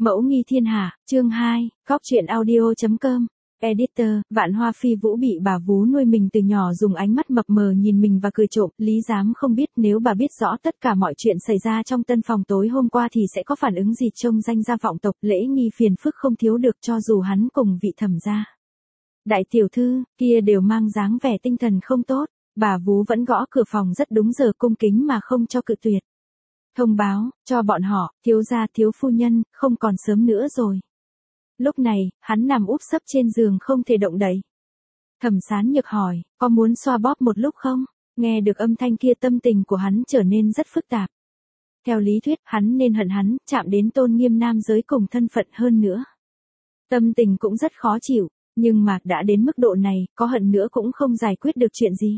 Mẫu nghi thiên hạ, chương 2, Cóc truyện audio.com. Editor, Vạn Hoa Phi Vũ bị bà vú nuôi mình từ nhỏ dùng ánh mắt mập mờ nhìn mình và cười trộm, Lý Giám không biết nếu bà biết rõ tất cả mọi chuyện xảy ra trong tân phòng tối hôm qua thì sẽ có phản ứng gì. Trông danh gia vọng tộc, lễ nghi phiền phức không thiếu được cho dù hắn cùng vị thẩm gia đại tiểu thư kia đều mang dáng vẻ tinh thần không tốt, bà vú vẫn gõ cửa phòng rất đúng giờ, cung kính mà không cho cự tuyệt. Thông báo cho bọn họ, thiếu gia thiếu phu nhân, không còn sớm nữa rồi. Lúc này, hắn nằm úp sấp trên giường không thể động đậy. Thẩm Sán Nhược hỏi, có muốn xoa bóp một lúc không? Nghe được âm thanh kia tâm tình của hắn trở nên rất phức tạp. Theo lý thuyết, hắn nên hận hắn, chạm đến tôn nghiêm nam giới cùng thân phận hơn nữa. Tâm tình cũng rất khó chịu, nhưng mà đã đến mức độ này, có hận nữa cũng không giải quyết được chuyện gì.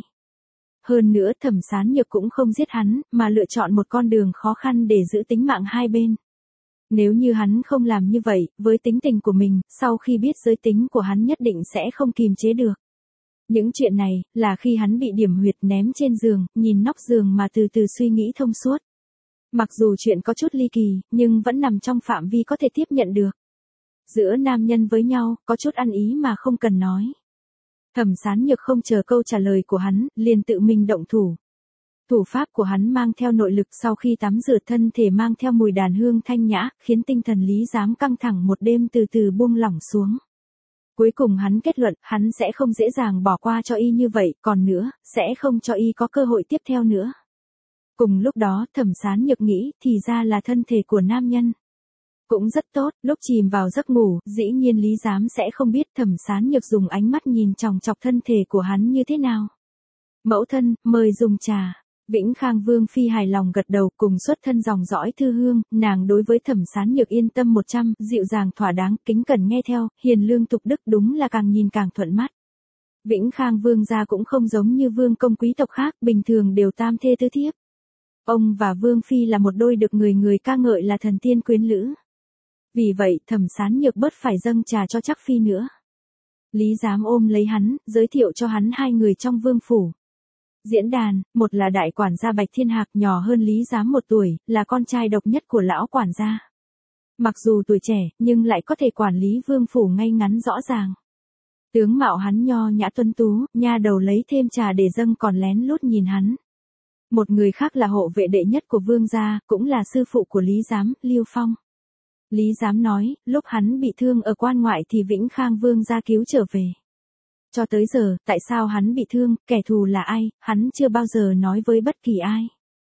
Hơn nữa Thẩm Sán Nhược cũng không giết hắn, mà lựa chọn một con đường khó khăn để giữ tính mạng hai bên. Nếu như hắn không làm như vậy, với tính tình của mình, sau khi biết giới tính của hắn nhất định sẽ không kìm chế được. Những chuyện này, là khi hắn bị điểm huyệt ném trên giường, nhìn nóc giường mà từ từ suy nghĩ thông suốt. Mặc dù chuyện có chút ly kỳ, nhưng vẫn nằm trong phạm vi có thể tiếp nhận được. Giữa nam nhân với nhau, có chút ăn ý mà không cần nói. Thẩm Sán Nhược không chờ câu trả lời của hắn, liền tự mình động thủ. Thủ pháp của hắn mang theo nội lực, sau khi tắm rửa thân thể mang theo mùi đàn hương thanh nhã, khiến tinh thần Lý Giám căng thẳng một đêm từ từ buông lỏng xuống. Cuối cùng hắn kết luận, hắn sẽ không dễ dàng bỏ qua cho y như vậy, còn nữa, sẽ không cho y có cơ hội tiếp theo nữa. Cùng lúc đó, Thẩm Sán Nhược nghĩ, thì ra là thân thể của nam nhân. Cũng rất tốt, lúc chìm vào giấc ngủ, dĩ nhiên Lý Giám sẽ không biết Thẩm Sán Nhược dùng ánh mắt nhìn chòng chọc thân thể của hắn như thế nào. Mẫu thân, mời dùng trà. Vĩnh Khang Vương Phi hài lòng gật đầu, cùng xuất thân dòng dõi thư hương, nàng đối với Thẩm Sán Nhược yên tâm 100, dịu dàng thỏa đáng, kính cẩn nghe theo, hiền lương tục đức, đúng là càng nhìn càng thuận mắt. Vĩnh Khang Vương gia cũng không giống như vương công quý tộc khác, bình thường đều tam thê tứ thiếp. Ông và Vương Phi là một đôi được người người ca ngợi là thần tiên quyến lữ. Vì vậy, Thẩm Sán Nhược bớt phải dâng trà cho chắc phi nữa. Lý Giám ôm lấy hắn, giới thiệu cho hắn hai người trong vương phủ. Diễn đàn, một là đại quản gia Bạch Thiên Hạc, nhỏ hơn Lý Giám 1 tuổi, là con trai độc nhất của lão quản gia. Mặc dù tuổi trẻ, nhưng lại có thể quản lý vương phủ ngay ngắn rõ ràng. Tướng mạo hắn nho nhã tuấn tú, nha đầu lấy thêm trà để dâng còn lén lút nhìn hắn. Một người khác là hộ vệ đệ nhất của vương gia, cũng là sư phụ của Lý Giám, Liêu Phong. Lý Giám nói, lúc hắn bị thương ở quan ngoại thì Vĩnh Khang Vương gia cứu trở về. Cho tới giờ, tại sao hắn bị thương, kẻ thù là ai, hắn chưa bao giờ nói với bất kỳ ai.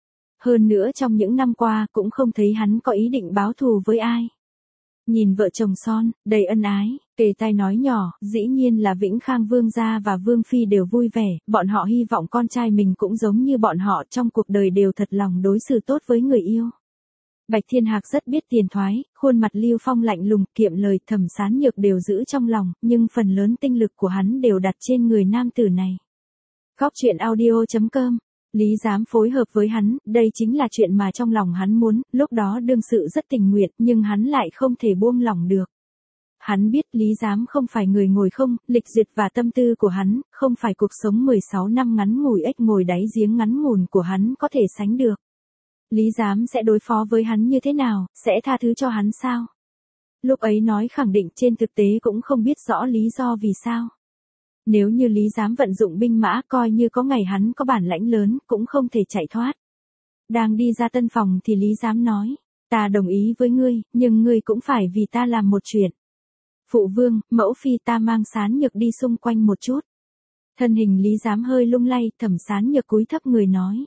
Hơn nữa trong những năm qua, cũng không thấy hắn có ý định báo thù với ai. Nhìn vợ chồng son, đầy ân ái, kề tai nói nhỏ, dĩ nhiên là Vĩnh Khang Vương gia và Vương Phi đều vui vẻ, bọn họ hy vọng con trai mình cũng giống như bọn họ trong cuộc đời đều thật lòng đối xử tốt với người yêu. Bạch Thiên Hạc rất biết tiền thoái, khuôn mặt Liêu Phong lạnh lùng, kiệm lời, Thẩm Sán Nhược đều giữ trong lòng, nhưng phần lớn tinh lực của hắn đều đặt trên người nam tử này. Cóc truyện audio.com. Lý Giám phối hợp với hắn, đây chính là chuyện mà trong lòng hắn muốn, lúc đó đương sự rất tình nguyện, nhưng hắn lại không thể buông lỏng được. Hắn biết Lý Giám không phải người ngồi không, lịch duyệt và tâm tư của hắn, không phải cuộc sống 16 năm ngắn ngủi ếch ngồi đáy giếng ngắn ngủn của hắn có thể sánh được. Lý Giám sẽ đối phó với hắn như thế nào, sẽ tha thứ cho hắn sao? Lúc ấy nói khẳng định, trên thực tế cũng không biết rõ lý do vì sao. Nếu như Lý Giám vận dụng binh mã, coi như có ngày hắn có bản lãnh lớn, cũng không thể chạy thoát. Đang đi ra tân phòng thì Lý Giám nói, ta đồng ý với ngươi, nhưng ngươi cũng phải vì ta làm một chuyện. Phụ vương, mẫu phi, ta mang Sán Nhược đi xung quanh một chút. Thân hình Lý Giám hơi lung lay, Thẩm Sán Nhược cúi thấp người nói.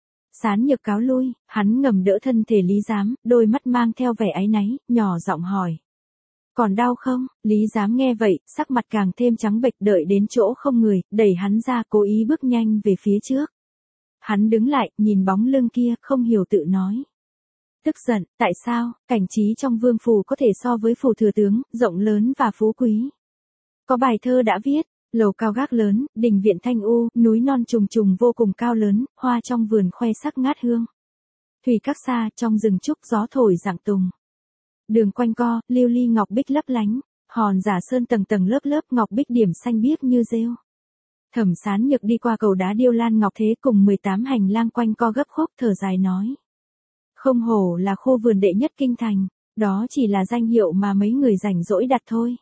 Sán Nhược cáo lui, hắn ngầm đỡ thân thể Lý Giám, đôi mắt mang theo vẻ áy náy, nhỏ giọng hỏi. Còn đau không? Lý Giám nghe vậy, sắc mặt càng thêm trắng bệch, đợi đến chỗ không người, đẩy hắn ra, cố ý bước nhanh về phía trước. Hắn đứng lại, nhìn bóng lưng kia, không hiểu tự nói. Tức giận, tại sao, cảnh trí trong vương phủ có thể so với phủ thừa tướng, rộng lớn và phú quý. Có bài thơ đã viết. Lầu cao gác lớn, đình viện thanh u, núi non trùng trùng vô cùng cao lớn, hoa trong vườn khoe sắc ngát hương. Thủy các xa, trong rừng trúc gió thổi rạng tùng. Đường quanh co, lưu ly ngọc bích lấp lánh, hòn giả sơn tầng tầng lớp lớp ngọc bích điểm xanh biếc như rêu. Thẩm Sán Nhược đi qua cầu đá điêu lan ngọc thế cùng 18 hành lang quanh co gấp khúc, thở dài nói. Không hổ là khu vườn đệ nhất kinh thành, Đó chỉ là danh hiệu mà mấy người rảnh rỗi đặt thôi.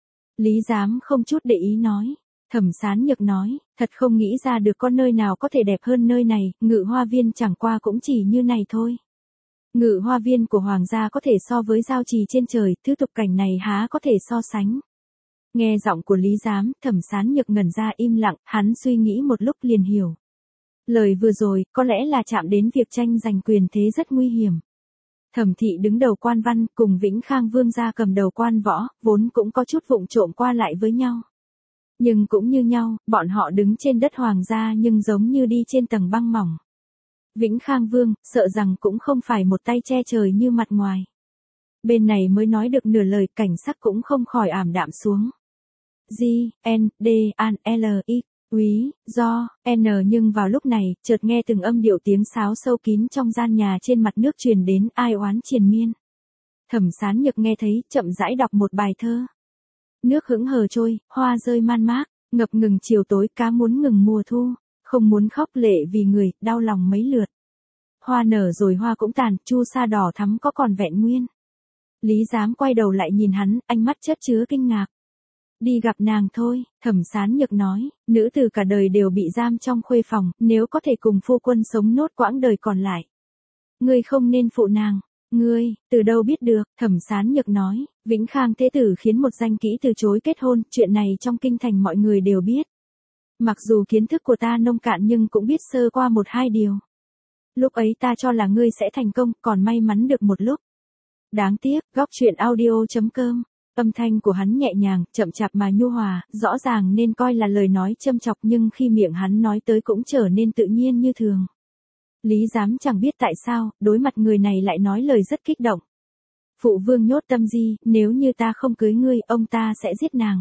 Lý Giám không chút để ý nói. Thẩm Sán Nhược nói, thật không nghĩ ra được con nơi nào có thể đẹp hơn nơi này, Ngự Hoa Viên chẳng qua cũng chỉ như này thôi. Ngự Hoa Viên của Hoàng gia có thể so với giao trì trên trời, thứ tục cảnh này há có thể so sánh. Nghe giọng của Lý Giám, Thẩm Sán Nhược ngẩn ra im lặng, hắn suy nghĩ một lúc liền hiểu. Lời vừa rồi, có lẽ là chạm đến việc tranh giành quyền thế rất nguy hiểm. Thẩm thị đứng đầu quan văn, cùng Vĩnh Khang Vương gia cầm đầu quan võ, vốn cũng có chút vụng trộm qua lại với nhau. Nhưng cũng như nhau, bọn họ đứng trên đất Hoàng gia nhưng giống như đi trên tầng băng mỏng. Vĩnh Khang Vương, sợ rằng cũng không phải một tay che trời như mặt ngoài. Bên này mới nói được nửa lời, cảnh sắc cũng không khỏi ảm đạm xuống. G, N, D, An, L, I, Úy, Do, N nhưng vào lúc này, chợt nghe từng âm điệu tiếng sáo sâu kín trong gian nhà trên mặt nước truyền đến, ai oán triền miên. Thẩm Sán Nhược nghe thấy, chậm rãi đọc một bài thơ. Nước hững hờ trôi, hoa rơi man mác, ngập ngừng chiều tối, cá muốn ngừng mùa thu, không muốn khóc lệ vì người, đau lòng mấy lượt. Hoa nở rồi hoa cũng tàn, chu sa đỏ thắm có còn vẹn nguyên. Lý Giám quay đầu lại nhìn hắn, ánh mắt chất chứa kinh ngạc. Đi gặp nàng thôi, Thẩm Sán Nhược nói, nữ tử cả đời đều bị giam trong khuê phòng, nếu có thể cùng phu quân sống nốt quãng đời còn lại. Ngươi không nên phụ nàng. Ngươi, từ đâu biết được, Thẩm Sán Nhược nói, Vĩnh Khang thế tử khiến một danh kỹ từ chối kết hôn, chuyện này trong kinh thành mọi người đều biết. Mặc dù kiến thức của ta nông cạn nhưng cũng biết sơ qua một hai điều. Lúc ấy ta cho là ngươi sẽ thành công, còn may mắn được một lúc. Đáng tiếc, góc truyện audio.com. Âm thanh của hắn nhẹ nhàng, chậm chạp mà nhu hòa, rõ ràng nên coi là lời nói châm chọc nhưng khi miệng hắn nói tới cũng trở nên tự nhiên như thường. Lý Giám chẳng biết tại sao, đối mặt người này lại nói lời rất kích động. Phụ vương nhốt Tâm Di, nếu như ta không cưới ngươi, ông ta sẽ giết nàng.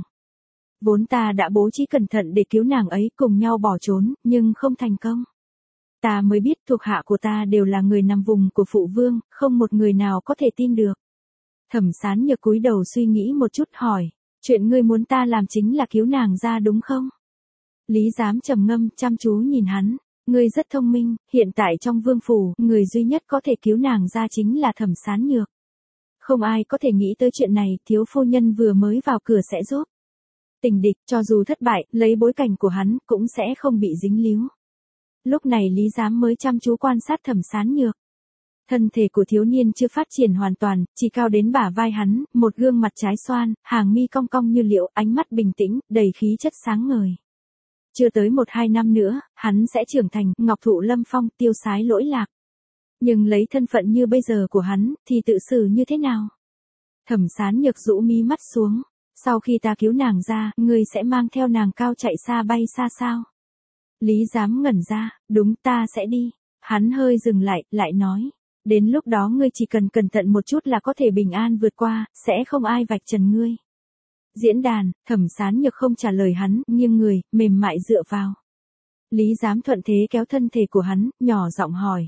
Vốn ta đã bố trí cẩn thận để cứu nàng ấy cùng nhau bỏ trốn, nhưng không thành công. Ta mới biết thuộc hạ của ta đều là người nằm vùng của phụ vương, không một người nào có thể tin được. Thẩm Sán Nhược cúi đầu suy nghĩ một chút hỏi, chuyện ngươi muốn ta làm chính là cứu nàng ra đúng không? Lý Giám trầm ngâm, chăm chú nhìn hắn, ngươi rất thông minh, hiện tại trong vương phủ, người duy nhất có thể cứu nàng ra chính là Thẩm Sán Nhược. Không ai có thể nghĩ tới chuyện này, thiếu phu nhân vừa mới vào cửa sẽ giúp. Tình địch, cho dù thất bại, lấy bối cảnh của hắn, cũng sẽ không bị dính líu. Lúc này Lý Giám mới chăm chú quan sát Thẩm Sán Nhược. Thân thể của thiếu niên chưa phát triển hoàn toàn, chỉ cao đến bả vai hắn, một gương mặt trái xoan, hàng mi cong cong như liễu, ánh mắt bình tĩnh, đầy khí chất sáng ngời. Chưa tới 1-2 năm nữa, hắn sẽ trưởng thành, ngọc thụ lâm phong, tiêu sái lỗi lạc. Nhưng lấy thân phận như bây giờ của hắn, thì tự xử như thế nào? Thẩm Sán Nhược rũ mí mắt xuống. Sau khi ta cứu nàng ra, ngươi sẽ mang theo nàng cao chạy xa bay xa sao? Lý Giám ngẩn ra, đúng ta sẽ đi. Hắn hơi dừng lại nói. Đến lúc đó ngươi chỉ cần cẩn thận một chút là có thể bình an vượt qua, sẽ không ai vạch trần ngươi. Diễn đàn, Thẩm Sán Nhược không trả lời hắn, nghiêng người, mềm mại dựa vào. Lý Giám thuận thế kéo thân thể của hắn, nhỏ giọng hỏi.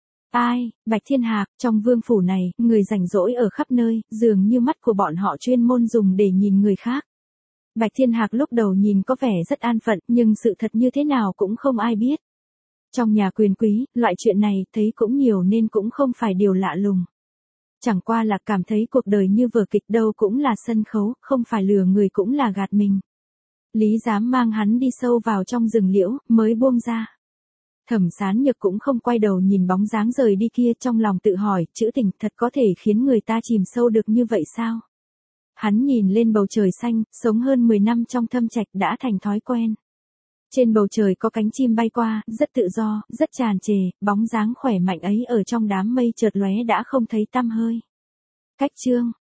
Ai, Bạch Thiên Hạc, trong vương phủ này, người rảnh rỗi ở khắp nơi, dường như mắt của bọn họ chuyên môn dùng để nhìn người khác. Bạch Thiên Hạc lúc đầu nhìn có vẻ rất an phận, nhưng sự thật như thế nào cũng không ai biết. Trong nhà quyền quý, loại chuyện này thấy cũng nhiều nên cũng không phải điều lạ lùng. Chẳng qua là cảm thấy cuộc đời như vở kịch đâu cũng là sân khấu, không phải lừa người cũng là gạt mình. Lý Giám mang hắn đi sâu vào trong rừng liễu, mới buông ra. Thẩm Sán Nhược cũng không quay đầu nhìn bóng dáng rời đi kia, trong lòng tự hỏi, trữ tình thật có thể khiến người ta chìm sâu được như vậy sao? Hắn nhìn lên bầu trời xanh, sống hơn 10 năm trong thâm trạch đã thành thói quen. Trên bầu trời có cánh chim bay qua, rất tự do, rất tràn trề, bóng dáng khỏe mạnh ấy ở trong đám mây chợt lóe đã không thấy tăm hơi. Cách chương